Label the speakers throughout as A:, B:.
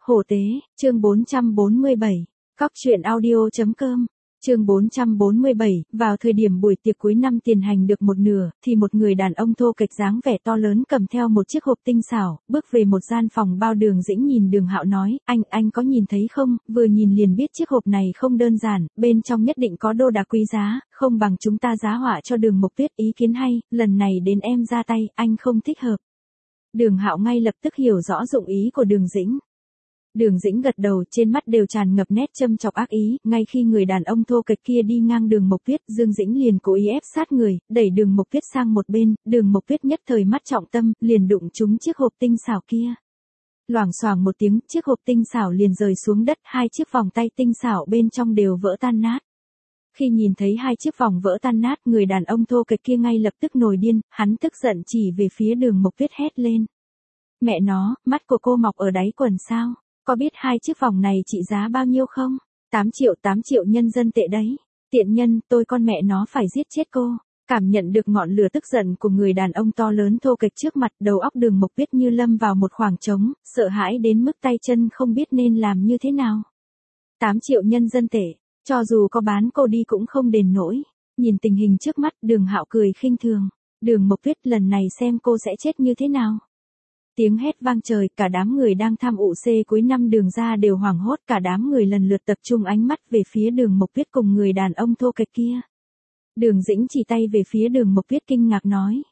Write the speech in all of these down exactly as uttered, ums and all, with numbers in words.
A: Hổ tế, chương bốn trăm bốn mươi bảy. Cóc truyện audio chấm com. Chương bốn trăm bốn mươi bảy, vào thời điểm buổi tiệc cuối năm tiền hành được một nửa, thì một người đàn ông thô kệch dáng vẻ to lớn cầm theo một chiếc hộp tinh xảo, bước về một gian phòng bao. Đường Dĩnh nhìn Đường Hạo nói, anh, anh có nhìn thấy không, vừa nhìn liền biết chiếc hộp này không đơn giản, bên trong nhất định có đô đạc quý giá, không bằng chúng ta giá họa cho Đường Mộc Tuyết. Ý kiến hay, lần này đến em ra tay, anh không thích hợp. Đường Hạo ngay lập tức hiểu rõ dụng ý của Đường Dĩnh. Đường Dĩnh gật đầu, trên mắt đều tràn ngập nét châm chọc ác ý. Ngay khi người đàn ông thô kệch kia đi ngang Đường Mộc Tuyết, Dương Dĩnh liền cố ý ép sát người, đẩy Đường Mộc Tuyết sang một bên. Đường Mộc Tuyết nhất thời mắt trọng tâm, liền đụng trúng chiếc hộp tinh xảo kia. Loảng xoảng một tiếng, chiếc hộp tinh xảo liền rơi xuống đất, hai chiếc vòng tay tinh xảo bên trong đều vỡ tan nát. Khi nhìn thấy hai chiếc vòng vỡ tan nát, người đàn ông thô kệch kia ngay lập tức nổi điên, hắn tức giận chỉ về phía Đường Mộc Tuyết hét lên. Mẹ nó, mắt của cô mọc ở đáy quần sao? Có biết hai chiếc vòng này trị giá bao nhiêu không? tám triệu, tám triệu nhân dân tệ đấy. Tiện nhân, tôi con mẹ nó phải giết chết cô. Cảm nhận được ngọn lửa tức giận của người đàn ông to lớn thô kệch trước mặt, đầu óc Đường Mộc Tuyết như lâm vào một khoảng trống, sợ hãi đến mức tay chân không biết nên làm như thế nào. tám triệu nhân dân tệ, cho dù có bán cô đi cũng không đền nổi. Nhìn tình hình trước mắt, Đường Hạo cười khinh thường. Đường Mộc Tuyết, lần này xem cô sẽ chết như thế nào. Tiếng hét vang trời, cả đám người đang tham ụ xê cuối năm Đường ra đều hoảng hốt, cả đám người lần lượt tập trung ánh mắt về phía Đường Mộc Tuyết cùng người đàn ông thô kệch kia. Đường Dĩnh chỉ tay về phía Đường Mộc Tuyết kinh ngạc nói.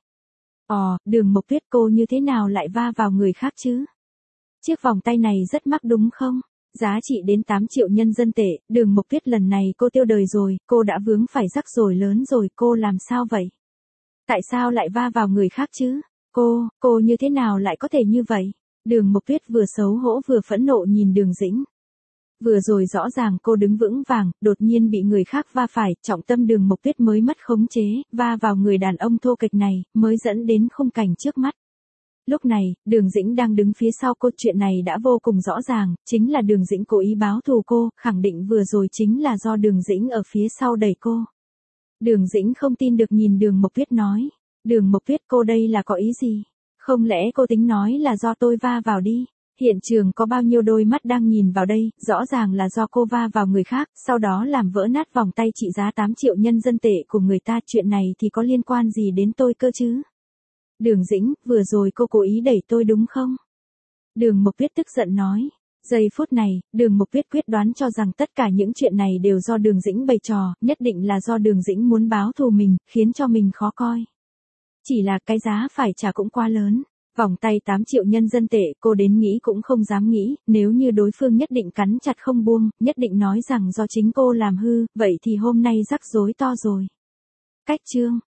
A: Ồ, Đường Mộc Tuyết, cô như thế nào lại va vào người khác chứ? Chiếc vòng tay này rất mắc đúng không? Giá trị đến tám triệu nhân dân tệ, Đường Mộc Tuyết, lần này cô tiêu đời rồi, cô đã vướng phải rắc rối lớn rồi, cô làm sao vậy? Tại sao lại va vào người khác chứ? Cô, cô như thế nào lại có thể như vậy? Đường Mộc Tuyết vừa xấu hổ vừa phẫn nộ nhìn Đường Dĩnh. Vừa rồi rõ ràng cô đứng vững vàng, đột nhiên bị người khác va phải, trọng tâm Đường Mộc Tuyết mới mất khống chế, va vào người đàn ông thô kệch này, mới dẫn đến khung cảnh trước mắt. Lúc này, Đường Dĩnh đang đứng phía sau cô, chuyện này đã vô cùng rõ ràng, chính là Đường Dĩnh cố ý báo thù cô, khẳng định vừa rồi chính là do Đường Dĩnh ở phía sau đẩy cô. Đường Dĩnh không tin được nhìn Đường Mộc Tuyết nói. Đường Mộc Tuyết, cô đây là có ý gì? Không lẽ cô tính nói là do tôi va vào đi? Hiện trường có bao nhiêu đôi mắt đang nhìn vào đây, rõ ràng là do cô va vào người khác, sau đó làm vỡ nát vòng tay trị giá tám triệu nhân dân tệ của người ta, chuyện này thì có liên quan gì đến tôi cơ chứ? Đường Dĩnh, vừa rồi cô cố ý đẩy tôi đúng không? Đường Mộc Tuyết tức giận nói. Giây phút này, Đường Mộc Tuyết quyết đoán cho rằng tất cả những chuyện này đều do Đường Dĩnh bày trò, nhất định là do Đường Dĩnh muốn báo thù mình, khiến cho mình khó coi. Chỉ là cái giá phải trả cũng quá lớn. Vòng tay tám triệu nhân dân tệ, cô đến nghĩ cũng không dám nghĩ, nếu như đối phương nhất định cắn chặt không buông, nhất định nói rằng do chính cô làm hư, vậy thì hôm nay rắc rối to rồi. Cách chương.